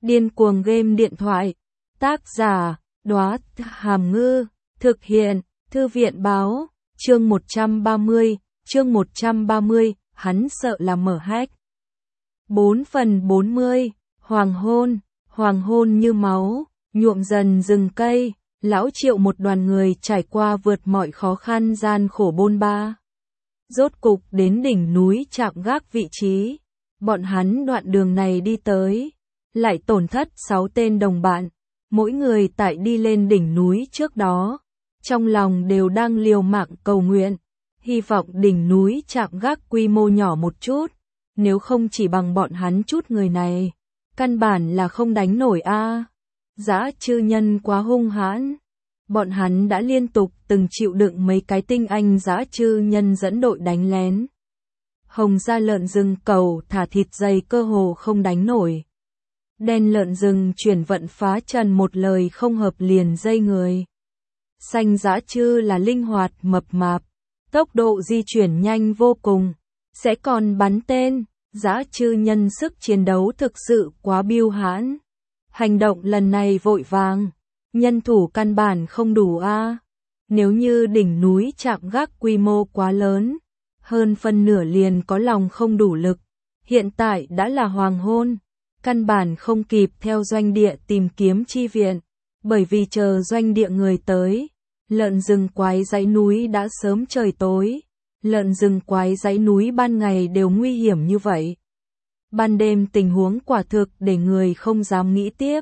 Điên cuồng game điện thoại. Tác giả, Đóa Hàm Ngư. Thực hiện, Thư viện báo. Chương 130, hắn sợ là mở hack. 4/40, hoàng hôn như máu, nhuộm dần rừng cây, lão Triệu một đoàn người trải qua vượt mọi khó khăn gian khổ bôn ba. Rốt cục đến đỉnh núi Trạm Gác vị trí, bọn hắn đoạn đường này đi tới, lại tổn thất 6 tên đồng bạn, mỗi người tại đi lên đỉnh núi trước đó, trong lòng đều đang liều mạng cầu nguyện, hy vọng đỉnh núi Trạm Gác quy mô nhỏ một chút, nếu không chỉ bằng bọn hắn chút người này, căn bản là không đánh nổi a. Dã chư nhân quá hung hãn, bọn hắn đã liên tục từng chịu đựng mấy cái tinh anh dã chư nhân dẫn đội đánh lén. Hồng da lợn rừng cầu thả thịt dày cơ hồ không đánh nổi. Đen lợn rừng chuyển vận phá trần một lời không hợp liền dây người. Xanh dã chư là linh hoạt mập mạp, tốc độ di chuyển nhanh vô cùng, sẽ còn bắn tên, dã chư nhân sức chiến đấu thực sự quá biêu hãn. Hành động lần này vội vàng, nhân thủ căn bản không đủ a. Nếu như đỉnh núi Trạm Gác quy mô quá lớn, hơn phân nửa liền có lòng không đủ lực. Hiện tại đã là hoàng hôn, căn bản không kịp theo doanh địa tìm kiếm chi viện, bởi vì chờ doanh địa người tới, lợn rừng quái dãy núi đã sớm trời tối. Lợn rừng quái dãy núi ban ngày đều nguy hiểm như vậy. Ban đêm tình huống quả thực để người không dám nghĩ tiếp.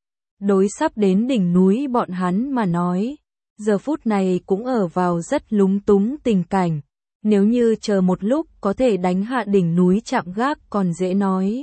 Đối sắp đến đỉnh núi bọn hắn mà nói, giờ phút này cũng ở vào rất lúng túng tình cảnh. Nếu như chờ một lúc có thể đánh hạ đỉnh núi Trạm Gác còn dễ nói.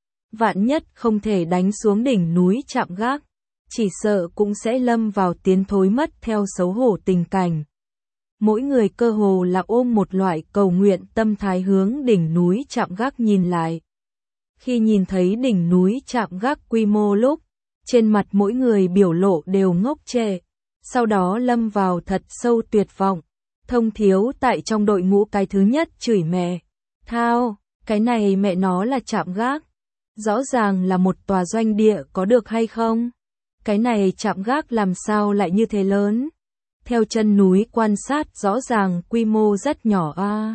Vạn nhất không thể đánh xuống đỉnh núi Trạm Gác, chỉ sợ cũng sẽ lâm vào tiến thối mất theo xấu hổ tình cảnh. Mỗi người cơ hồ là ôm một loại cầu nguyện tâm thái hướng đỉnh núi Trạm Gác nhìn lại. Khi nhìn thấy đỉnh núi Trạm Gác quy mô lúc, trên mặt mỗi người biểu lộ đều ngốc trệ, sau đó lâm vào thật sâu tuyệt vọng. Thông Thiếu tại trong đội ngũ cái thứ nhất chửi mẹ. Thao, cái này mẹ nó là Trạm Gác. Rõ ràng là một tòa doanh địa có được hay không? Cái này Trạm Gác làm sao lại như thế lớn? Theo chân núi quan sát rõ ràng quy mô rất nhỏ a.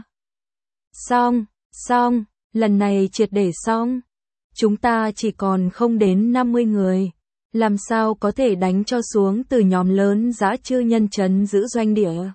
Xong, lần này triệt để xong. Chúng ta chỉ còn không đến 50 người. Làm sao có thể đánh cho xuống từ nhóm lớn dã chư nhân trấn giữ doanh địa?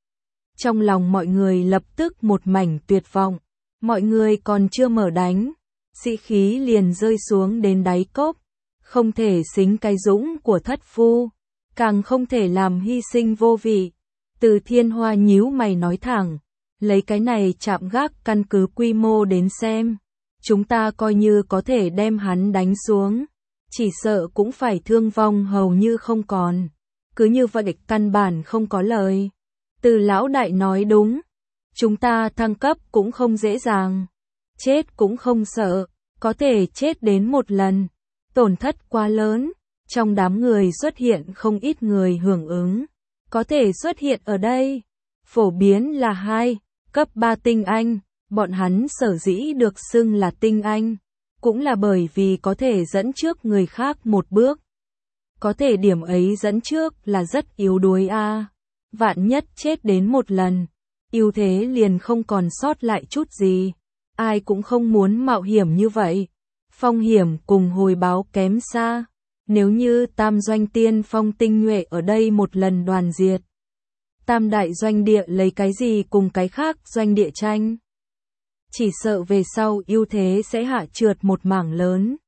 Trong lòng mọi người lập tức một mảnh tuyệt vọng. Mọi người còn chưa mở đánh, sĩ khí liền rơi xuống đến đáy cốc. Không thể xính cái dũng của thất phu, càng không thể làm hy sinh vô vị. Từ Thiên Hoa nhíu mày nói thẳng, lấy cái này Trạm Gác căn cứ quy mô đến xem, chúng ta coi như có thể đem hắn đánh xuống, chỉ sợ cũng phải thương vong hầu như không còn. Cứ như vậy căn bản không có lời. Từ lão đại nói đúng, chúng ta thăng cấp cũng không dễ dàng, chết cũng không sợ, có thể chết đến một lần. Tổn thất quá lớn, trong đám người xuất hiện không ít người hưởng ứng, có thể xuất hiện ở đây. Phổ biến là 2, cấp 3 tinh anh, bọn hắn sở dĩ được xưng là tinh anh, cũng là bởi vì có thể dẫn trước người khác một bước. Có thể điểm ấy dẫn trước là rất yếu đuối a. Vạn nhất chết đến một lần, ưu thế liền không còn sót lại chút gì. Ai cũng không muốn mạo hiểm như vậy. Phong hiểm cùng hồi báo kém xa. Nếu như tam doanh tiên phong tinh nhuệ ở đây một lần đoàn diệt, tam đại doanh địa lấy cái gì cùng cái khác doanh địa tranh? Chỉ sợ về sau ưu thế sẽ hạ trượt một mảng lớn.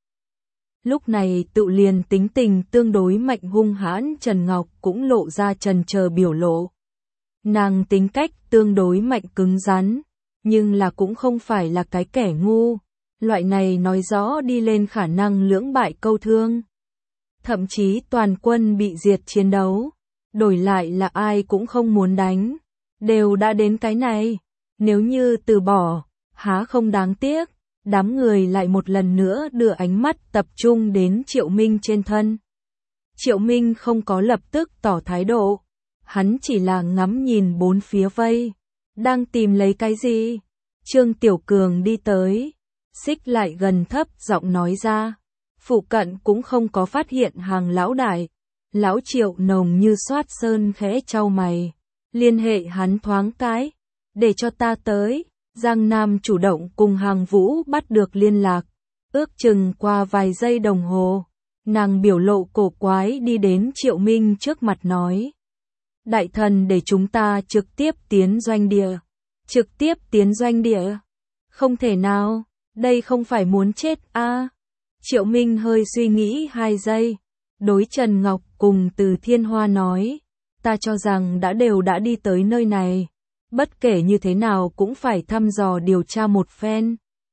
Lúc này tự liền tính tình tương đối mạnh hung hãn Trần Ngọc cũng lộ ra chần chờ biểu lộ. Nàng tính cách tương đối mạnh cứng rắn, nhưng là cũng không phải là cái kẻ ngu. Loại này nói rõ đi lên khả năng lưỡng bại câu thương. Thậm chí toàn quân bị diệt chiến đấu. Đổi lại là ai cũng không muốn đánh. Đều đã đến cái này. Nếu như từ bỏ, há không đáng tiếc. Đám người lại một lần nữa đưa ánh mắt tập trung đến Triệu Minh trên thân. Triệu Minh không có lập tức tỏ thái độ. Hắn chỉ là ngắm nhìn bốn phía vây. Đang tìm lấy cái gì? Trương Tiểu Cường đi tới. Xích lại gần thấp giọng nói ra. phụ cận cũng không có phát hiện hàng lão đại. Lão Triệu nồng như xoát sơn khẽ chau mày, liên hệ hắn thoáng cái, để cho ta tới. Giang Nam chủ động cùng Hàng Vũ bắt được liên lạc, ước chừng qua vài giây đồng hồ, nàng biểu lộ cổ quái đi đến Triệu Minh trước mặt nói. Đại thần để chúng ta trực tiếp tiến doanh địa. Trực tiếp tiến doanh địa? Không thể nào, đây không phải muốn chết a. Triệu Minh hơi suy nghĩ 2 giây, đối Trần Ngọc cùng Từ Thiên Hoa nói, ta cho rằng đã đi tới nơi này, bất kể như thế nào cũng phải thăm dò điều tra một phen.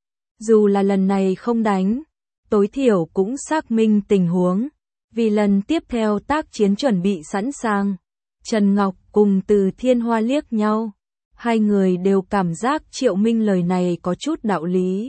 Dù là lần này không đánh, tối thiểu cũng xác minh tình huống, vì lần tiếp theo tác chiến chuẩn bị sẵn sàng. Trần Ngọc cùng Từ Thiên Hoa liếc nhau, hai người đều cảm giác Triệu Minh lời này có chút đạo lý.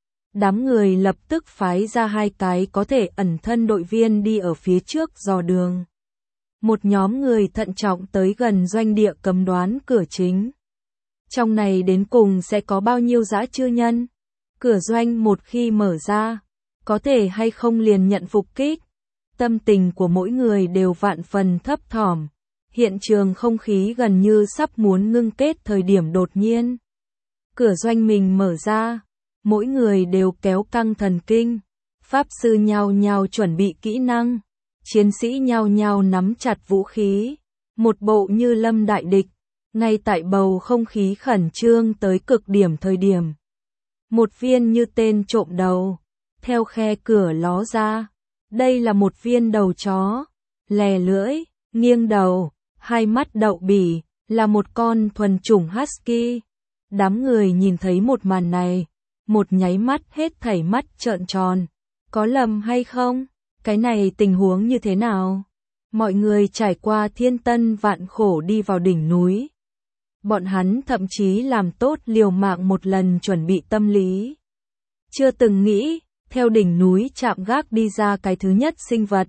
Đám người lập tức phái ra 2 cái có thể ẩn thân đội viên đi ở phía trước dò đường. Một nhóm người thận trọng tới gần doanh địa cấm đoán cửa chính. Trong này đến cùng sẽ có bao nhiêu dã chư nhân? Cửa doanh một khi mở ra, có thể hay không liền nhận phục kích? Tâm tình của mỗi người đều vạn phần thấp thỏm. Hiện trường không khí gần như sắp muốn ngưng kết thời điểm đột nhiên. Cửa doanh mình mở ra, mỗi người đều kéo căng thần kinh. Pháp sư nhao nhao chuẩn bị kỹ năng, chiến sĩ nhao nhao nắm chặt vũ khí. Một bộ như lâm đại địch, ngay tại bầu không khí khẩn trương tới cực điểm thời điểm. Một viên như tên trộm đầu, theo khe cửa ló ra. Đây là một viên đầu chó, lè lưỡi, nghiêng đầu. 2 mắt đậu bỉ, là một con thuần chủng husky. Đám người nhìn thấy một màn này, một nháy mắt hết thảy mắt trợn tròn. Có lầm hay không? Cái này tình huống như thế nào? Mọi người trải qua thiên tân vạn khổ đi vào đỉnh núi. Bọn hắn thậm chí làm tốt liều mạng một lần chuẩn bị tâm lý. Chưa từng nghĩ, theo đỉnh núi chạm gác đi ra cái thứ nhất sinh vật.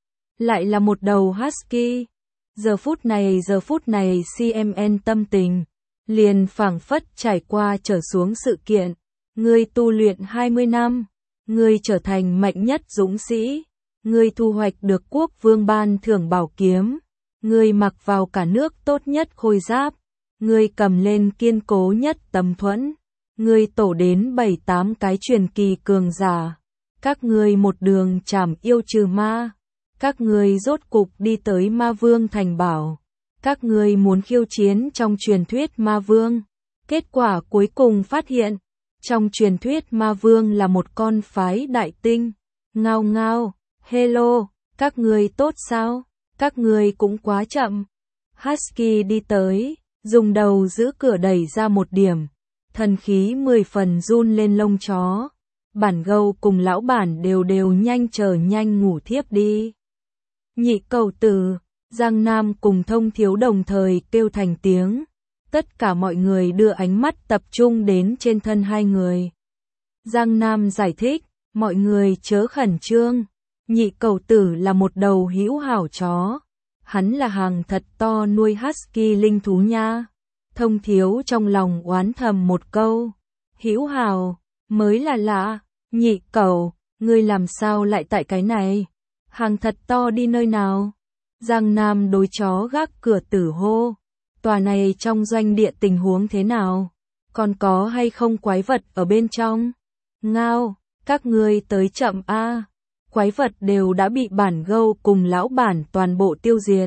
Lại là một đầu husky. Giờ phút này CMN tâm tình, liền phảng phất trải qua trở xuống sự kiện. Ngươi tu luyện 20 năm, ngươi trở thành mạnh nhất dũng sĩ, ngươi thu hoạch được quốc vương ban thưởng bảo kiếm, ngươi mặc vào cả nước tốt nhất khôi giáp, ngươi cầm lên kiên cố nhất tấm thuẫn, ngươi tổ đến 7-8 cái truyền kỳ cường giả, các ngươi một đường trảm yêu trừ ma. Các ngươi rốt cục đi tới Ma Vương thành bảo. Các ngươi muốn khiêu chiến trong truyền thuyết Ma Vương. Kết quả cuối cùng phát hiện, trong truyền thuyết Ma Vương là một con phái đại tinh. Ngao ngao, hello, các ngươi tốt sao? Các ngươi cũng quá chậm. Husky đi tới, dùng đầu giữ cửa đẩy ra một điểm. Thần khí 10 phần run lên lông chó. Bản gâu cùng lão bản đều nhanh ngủ thiếp đi. Nhị cầu tử, Giang Nam cùng Thông Thiếu đồng thời kêu thành tiếng. Tất cả mọi người đưa ánh mắt tập trung đến trên thân hai người. Giang Nam giải thích, mọi người chớ khẩn trương. Nhị cầu tử là một đầu hữu hảo chó. Hắn là hàng thật to nuôi husky linh thú nha. Thông Thiếu trong lòng oán thầm một câu. Hữu hảo, mới là lạ. Nhị cầu, ngươi làm sao lại tại cái này? Hàng thật to đi nơi nào? Giang Nam đối chó gác cửa tử hô. Tòa này trong doanh địa tình huống thế nào? Còn có hay không quái vật ở bên trong? Ngao, các ngươi tới chậm a. Quái vật đều đã bị bản gâu cùng lão bản toàn bộ tiêu diệt.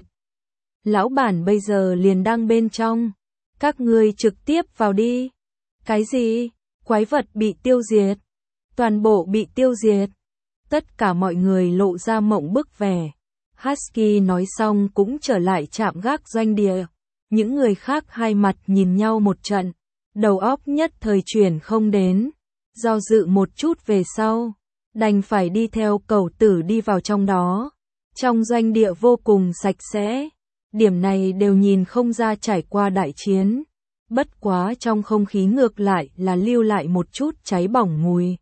Lão bản bây giờ liền đang bên trong. Các ngươi trực tiếp vào đi. Cái gì? Quái vật bị tiêu diệt? Toàn bộ bị tiêu diệt. Tất cả mọi người lộ ra mộng bức vẻ. Husky nói xong cũng trở lại trạm gác doanh địa. Những người khác hai mặt nhìn nhau một trận. Đầu óc nhất thời chuyển không đến. Do dự một chút về sau. Đành phải đi theo cầu tử đi vào trong đó. Trong doanh địa vô cùng sạch sẽ. Điểm này đều nhìn không ra trải qua đại chiến. Bất quá trong không khí ngược lại là lưu lại một chút cháy bỏng mùi.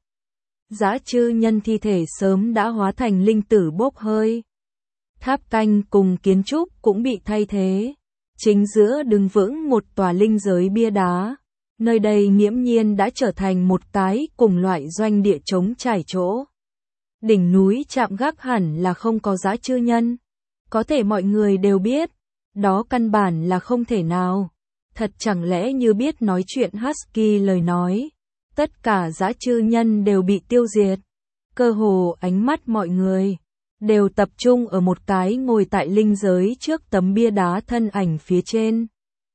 Dã chư nhân thi thể sớm đã hóa thành linh tử bốc hơi. Tháp canh cùng kiến trúc cũng bị thay thế. Chính giữa đứng vững một tòa linh giới bia đá. Nơi đây nghiễm nhiên đã trở thành một cái cùng loại doanh địa trống trải chỗ. Đỉnh núi Trạm Gác hẳn là không có dã chư nhân. Có thể mọi người đều biết, đó căn bản là không thể nào. Thật chẳng lẽ như biết nói chuyện Husky lời nói, tất cả dã chư nhân đều bị tiêu diệt. Cơ hồ ánh mắt mọi người đều tập trung ở một cái ngồi tại linh giới trước tấm bia đá thân ảnh phía trên.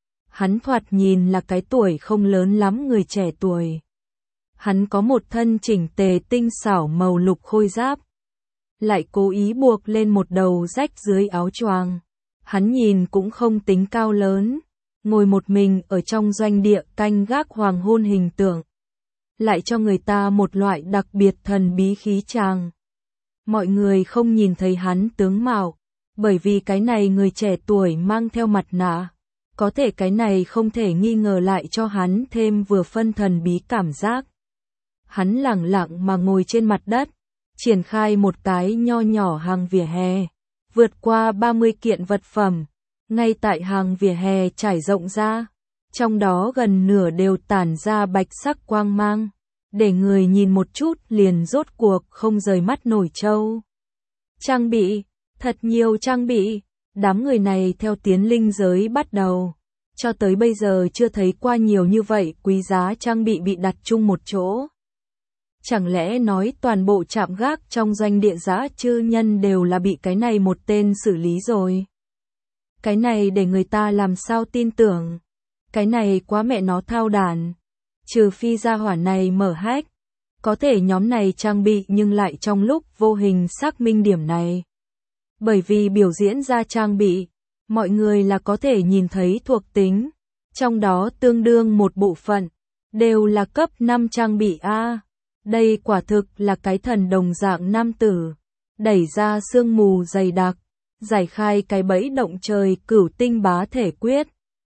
Hắn thoạt nhìn là cái tuổi không lớn lắm người trẻ tuổi. Hắn có một thân chỉnh tề tinh xảo màu lục khôi giáp, lại cố ý buộc lên một đầu rách dưới áo choàng. Hắn nhìn cũng không tính cao lớn, ngồi một mình ở trong doanh địa canh gác hoàng hôn hình tượng, lại cho người ta một loại đặc biệt thần bí khí chàng. Mọi người không nhìn thấy hắn tướng mạo, bởi vì cái này người trẻ tuổi mang theo mặt nạ. Có thể cái này không thể nghi ngờ lại cho hắn thêm vừa phân thần bí cảm giác. Hắn lẳng lặng mà ngồi trên mặt đất, triển khai một cái nho nhỏ hàng vỉa hè, vượt qua 30 kiện vật phẩm, ngay tại hàng vỉa hè trải rộng ra, trong đó gần nửa đều tản ra bạch sắc quang mang, để người nhìn một chút liền rốt cuộc không rời mắt nổi trâu. Trang bị, thật nhiều trang bị, đám người này theo tiến linh giới bắt đầu, cho tới bây giờ chưa thấy qua nhiều như vậy quý giá trang bị đặt chung một chỗ. Chẳng lẽ nói toàn bộ trạm gác trong doanh địa dã chư nhân đều là bị cái này một tên xử lý rồi? Cái này để người ta làm sao tin tưởng? Cái này quá mẹ nó thao đản. Trừ phi gia hỏa này mở hack, có thể nhóm này trang bị nhưng lại trong lúc vô hình xác minh điểm này. Bởi vì biểu diễn ra trang bị, mọi người là có thể nhìn thấy thuộc tính, trong đó tương đương một bộ phận, đều là cấp 5 trang bị A. Đây quả thực là cái thần đồng dạng nam tử, đẩy ra sương mù dày đặc, giải khai cái bẫy động trời cửu tinh bá thể quyết.